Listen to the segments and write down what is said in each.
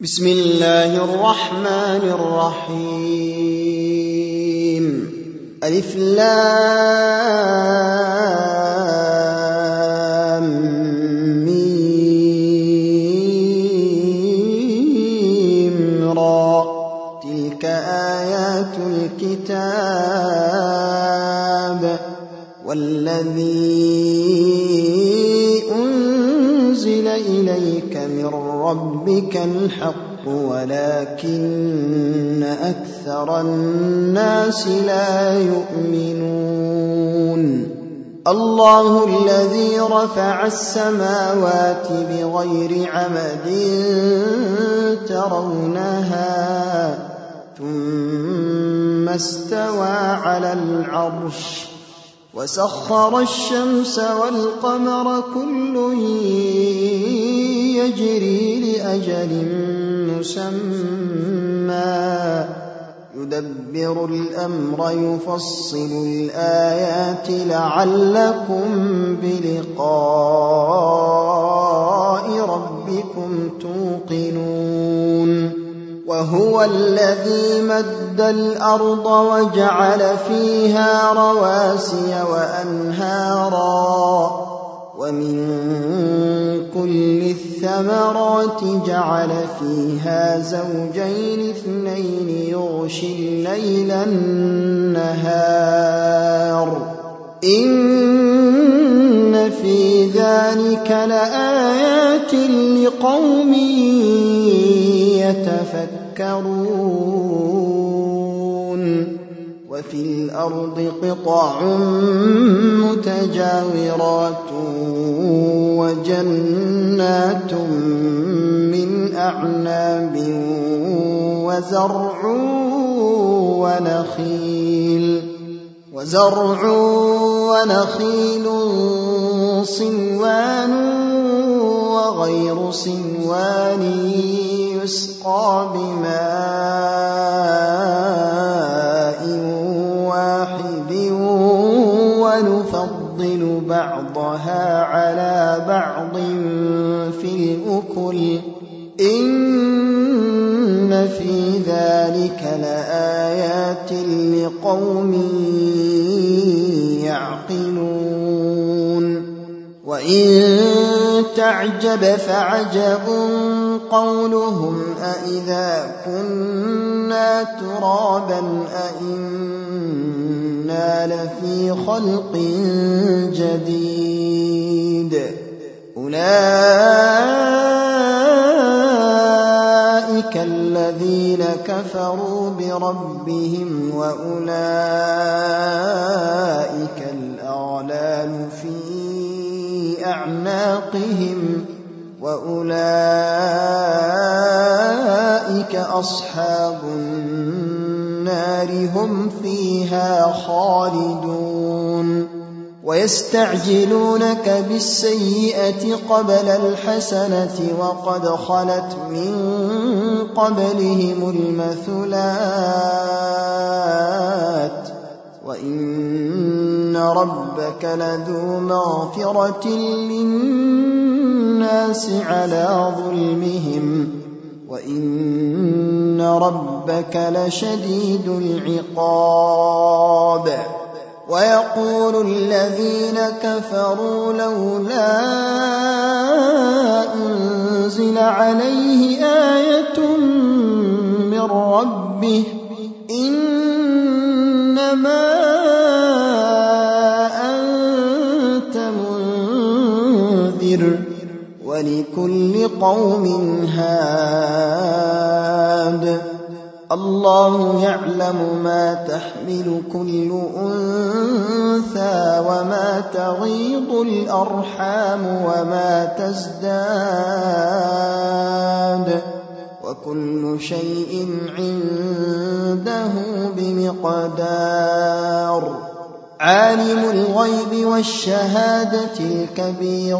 بسم الله الرحمن الرحيم ألف لام ميم را تلك آيات الكتاب والذي أنزل إليك من ربك الحق ولكن أكثر الناس لا يؤمنون الله الذي رفع السماوات بغير عمد ترونها ثم استوى على العرش وسخر الشمس والقمر كل يجري لأجل مسمى يدبر الأمر يفصل الآيات لعلكم بلقاء ربكم توقنون وهو الذي مد الأرض وجعل فيها رواسي وأنهارا ومن كل الثمرات جعل فيها زوجين اثنين يغشي الليل النهار إن في ذلك لآيات لقوم يتفكرون وفي الأرض قطع متجاورات وجنات من أعناب وزرع ونخيل صنوان وغير صنوان يسقى بماء واحد ونفضل بعضها على بعض في الأكل إن في ذلك لآيات لقوم يعقلون وإن تعجب فعجب قولهم أإذا كنا ترابا أإنا لفي خلق جديد أولئك الذين كفروا بربهم وأولئك الأغلال في أعناقهم وأولئك أصحاب النار هم فيها خالدون ويستعجلونك بالسيئة قبل الحسنة وقد خلت من قبلهم المثلات وإن ربك لذو مغفرة للناس على ظلمهم وإن ربك لشديد العقاب ويقول الذين كفروا لولا أنزل عليه آية من ربه إنما أنت منذر ولكل قوم هاد الله يعلم ما تحمل كل أنثى وما تغيض الأرحام وما تزداد وكل شيء عنده بمقدار عالم الغيب والشهادة الكبير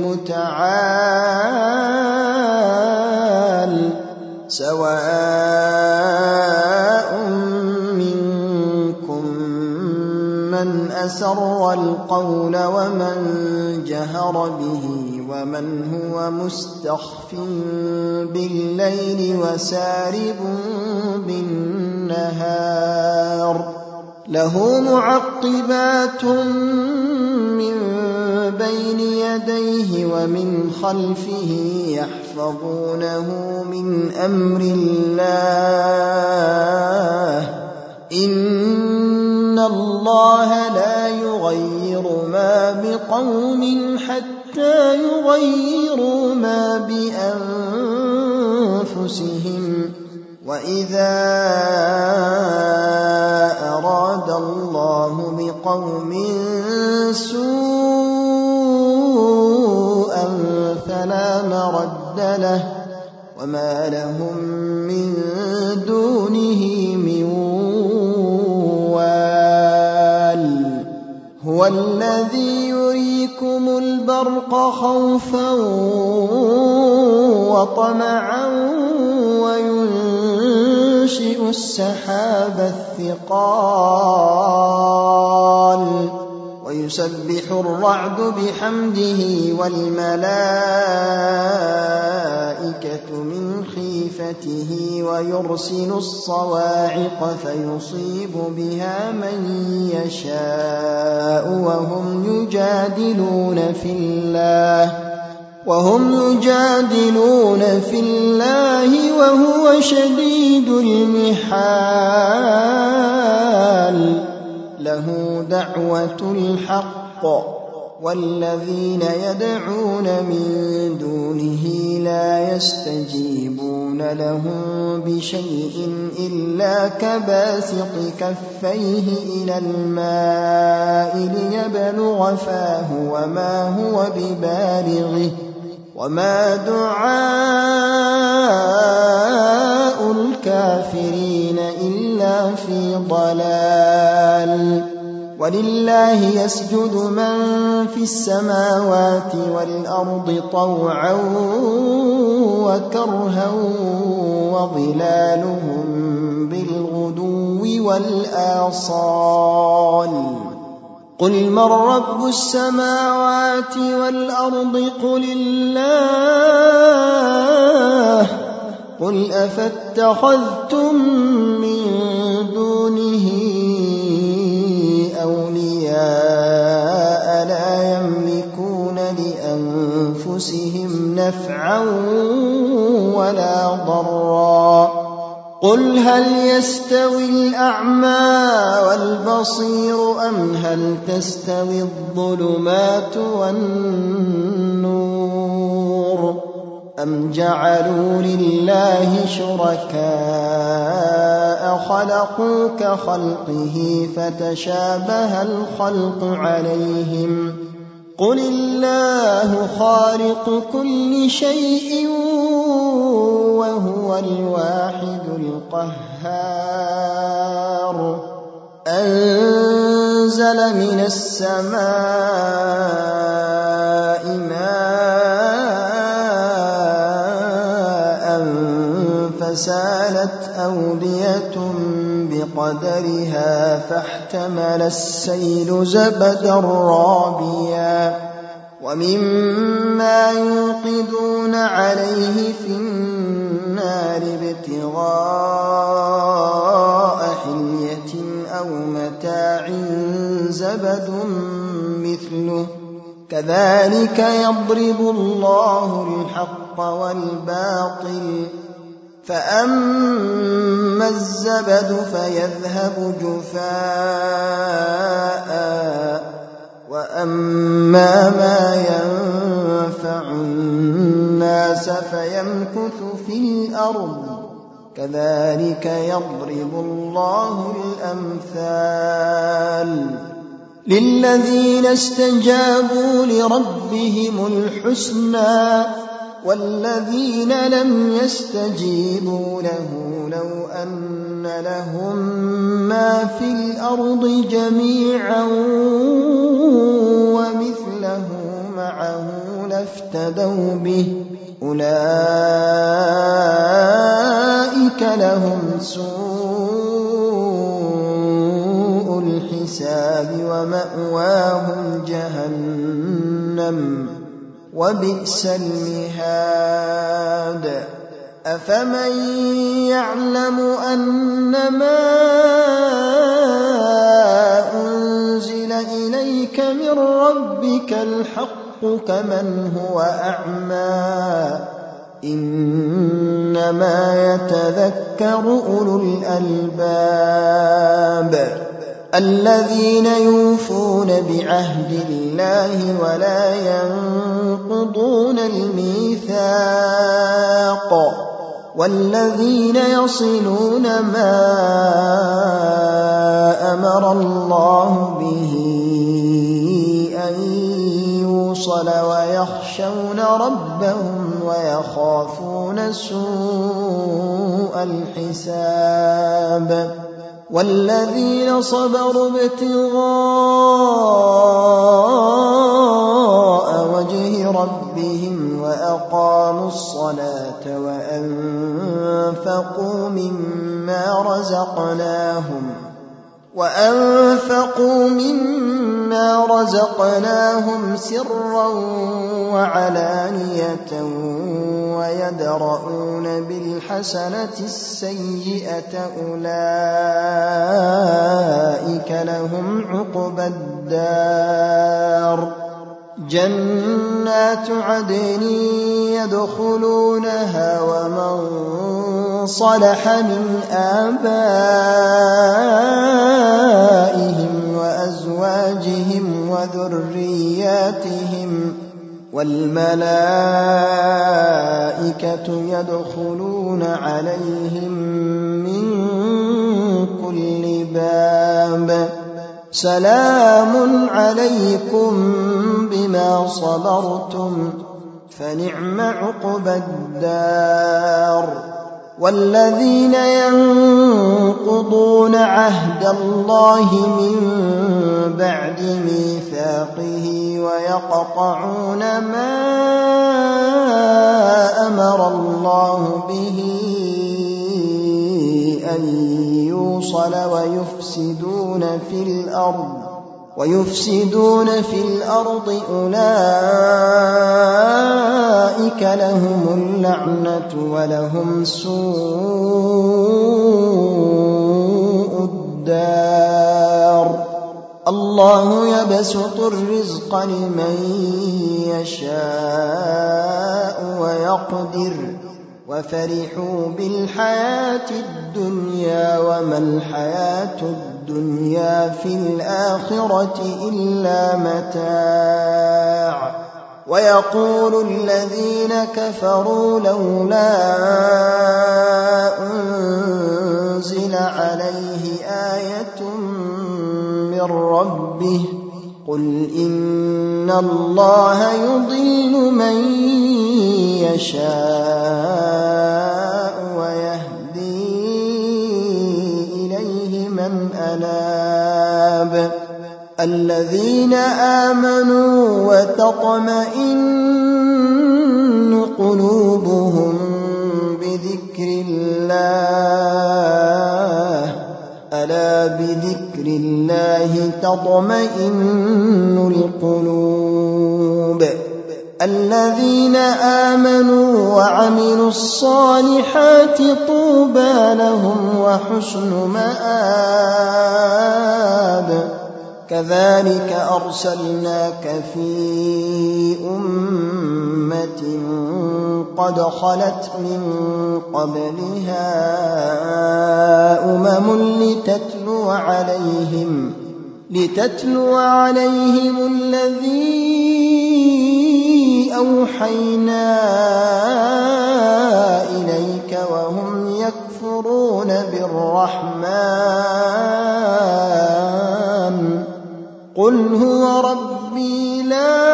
المتعال سواء منكم من أسر القول ومن جهر به ومن هو مستخف بالليل وسارب بالنهار له معقبات من بين يديه ومن خلفه يحفظونه من أمر الله إن الله لا يغير ما بقوم حتى يغيروا ما بأنفسهم وإذا أراد الله بقوم سوءا فلا مرد له وما لهم من دونه من وال هو الذي يريكم البرق خوفا وطمعا وينشئ السحاب الثقال ويسبح الرعد بحمده والملائكة من خيفته ويرسل الصواعق فيصيب بها من يشاء وهم يجادلون في الله وهو شديد المحال له دعوة الحق والذين يدعون من دونه لا يستجيبون لهم بشيء إلا كباسط كفيه إلى الماء ليبلغ فاه وما هو ببالغه وما دعاء الكافرين إلا في ضلال ولله يسجد من في السماوات والأرض طوعا وكرها وظلالهم بالغدو والآصال قل من رب السماوات والأرض قل الله قل أفاتخذتم من دونه أولياء لا يملكون لأنفسهم نفعا ولا ضرا قل هل يستوي الأعمى والبصير أم هل تستوي الظلمات والنور أم جعلوا لله شركاء خلقوا كخلقه فتشابه الخلق عليهم قل الله خالق كل شيء وهو الواحد القهار أنزل من السماء ماء فسالت أودية بقدرها فاحتمل السيل زبدا رابيا ومما يوقدون عليه في النار ابتغاء حلية أو متاع زبد مثله كذلك يضرب الله الحق والباطل فأما الزبد فيذهب جفاء وأما ما ينفع الناس فيمكث في الأرض كذلك يضرب الله الأمثال للذين استجابوا لربهم الحسنى والذين لم يستجيبوا له لو أن لهم ما في الأرض جميعا ومثله معه لافتدوا به أولئك لهم سوء الحساب ومأواهم جهنم وبئس المهاد أفمن يعلم أنما أنزل إليك من ربك الحق كمن هو أعمى إنما يتذكر أولو الألباب الذين يوفون بعهد الله ولا ينقضون الميثاق والذين يصلون ما أمر الله به أن يوصل ويخشون ربهم ويخافون سوء الحساب والذين صبروا ابتغاء وجه ربهم وأقاموا الصلاة وأنفقوا مما رزقناهم سرا وعلانية ويدرؤون بالحسنة السيئة أولئك لهم عقبى الدار جنات عدن يدخلونها ومن صلح من آبائهم وأزواجهم وذرياتهم والملائكة يدخلون عليهم من كل باب سلام عليكم بما صبرتم فنعم عقبى الدار والذين ينقضون عهد الله من بعد ميثاقه ويقطعون ما أمر الله به أن يوصل ويفسدون في الأرض أولئك لهم اللعنة ولهم سوء الدار الله يبسط الرزق لمن يشاء ويقدر وفرحوا بالحياة الدنيا وما الحياة الدنيا في الآخرة إلا متاع ويقول الذين كفروا لولا أنزل عليه آية من ربه قل إن الله يضل من يشاء ويهدي إليه من أناب الذين آمنوا وتطمئن قلوبهم بذكر الله ألا بذكر الله تطمئن القلوب الذين آمنوا وعملوا الصالحات طوبى لهم وحسن مآب كذلك أرسلناك في أمة قد خلت من قبلها لتتلو عليهم الذي أوحينا إليك وهم يكفرون بالرحمن قل هو ربي لا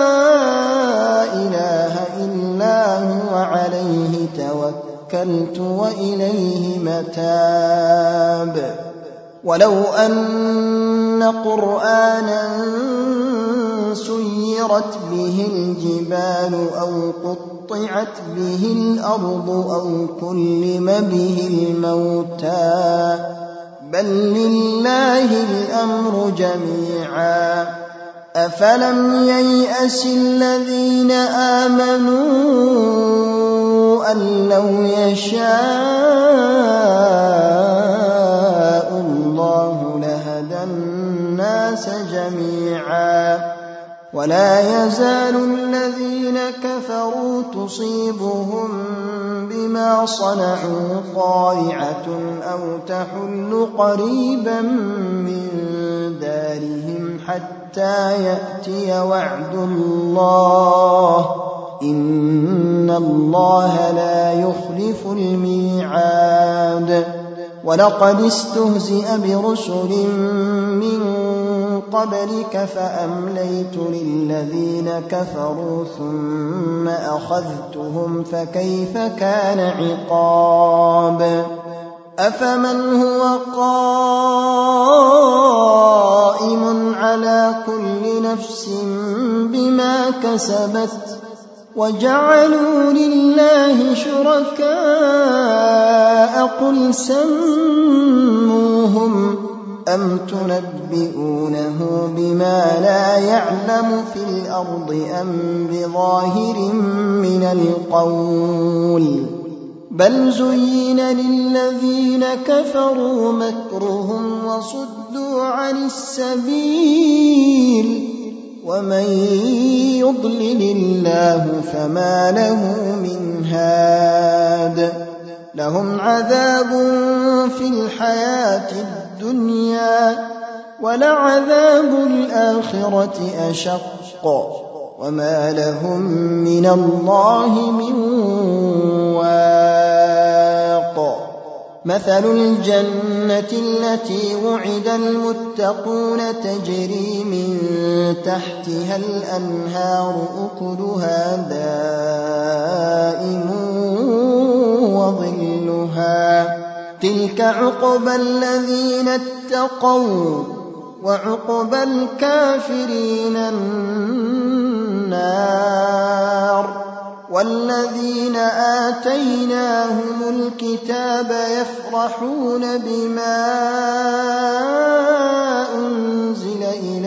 إله إلا هو عليه توكلت وإليه متاب ولو أن قرآنا سيرت به الجبال أو قطعت به الأرض أو كلم به الموتى بل لله الأمر جميعا أفلم ييأس الذين آمنوا أن لو يشاء الله لهدى الناس جميعا ولا يزال الذين كفروا تصيبهم بما صنعوا قارعة أو تحل قريبا من دارهم حتى يأتي وعد الله إن الله لا يخلف الميعاد ولقد استهزئ برسل من قبلك فأمليت للذين كفروا ثم أخذتهم فكيف كان عقاب أفمن هو قائم على كل نفس بما كسبت وجعلوا لله شركاء قل سموهم أم تنبئونه بما لا يعلم في الأرض أم بظاهر من القول بل زين للذين كفروا مكرهم وصدوا عن السبيل ومن يضلل الله فما له من هاد لهم عذاب في الحياة الدنيا ولعذاب الآخرة أشق وما لهم من الله من واق مثل الجنة التي وعد المتقون تجري من تحتها الأنهار أكلها دائم وظلها تلك عقبى الذين اتقوا وعقبى الكافرين النار والذين آتيناهم الكتاب يفرحون بما أنزل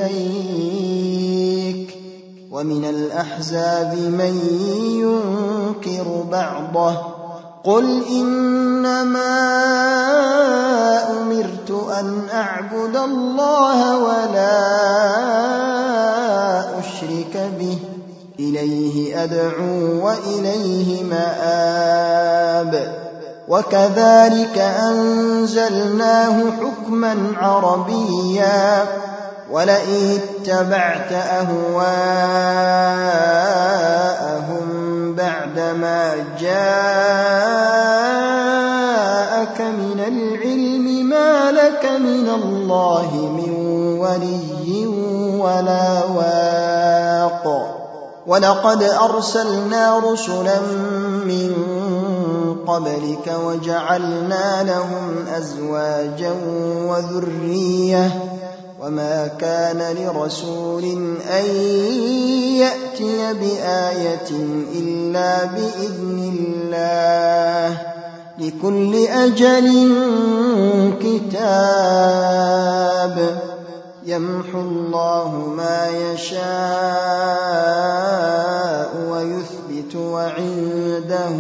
إليك ومن الأحزاب من ينكر بعضه قل إنما أمرت أن أعبد الله ولا أشرك به إليه أدعو وإليه مآب وكذلك أنزلناه حكما عربيا ولئن اتبعت أهواءهم بعدما جاءك من العلم ما لك من الله من ولي ولا واق ولقد أرسلنا رسلا من قبلك وجعلنا لهم أزواجا وذرية وما كان لرسول أن يأتي بآية إلا بإذن الله لكل أجل كتاب يمحو الله ما يشاء ويثبت وعنده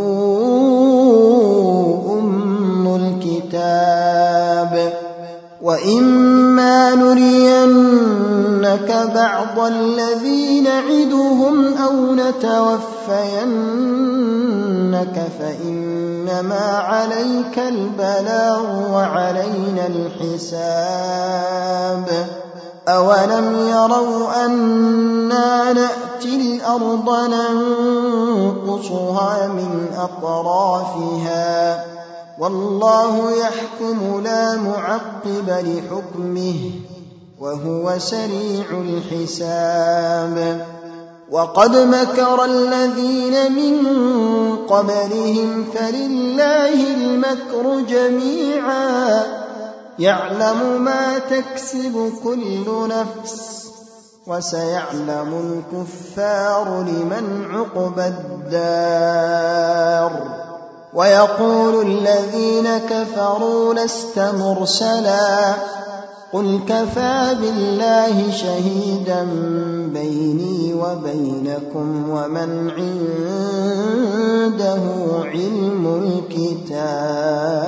أم الكتاب وإما نرينك بعض الذي نعدهم أو نتوفينك فإنما عليك البلاغ وعلينا الحساب أولم يروا أنا نأتي الأرض ننقصها من أطرافها والله يحكم لا معقب لحكمه وهو سريع الحساب وقد مكر الذين من قبلهم فلله المكر جميعا يعلم ما تكسب كل نفس وسيعلم الكفار لمن عقبى الدار ويقول الذين كفروا لست مرسلا قل كفى بالله شهيدا بيني وبينكم ومن عنده علم الكتاب.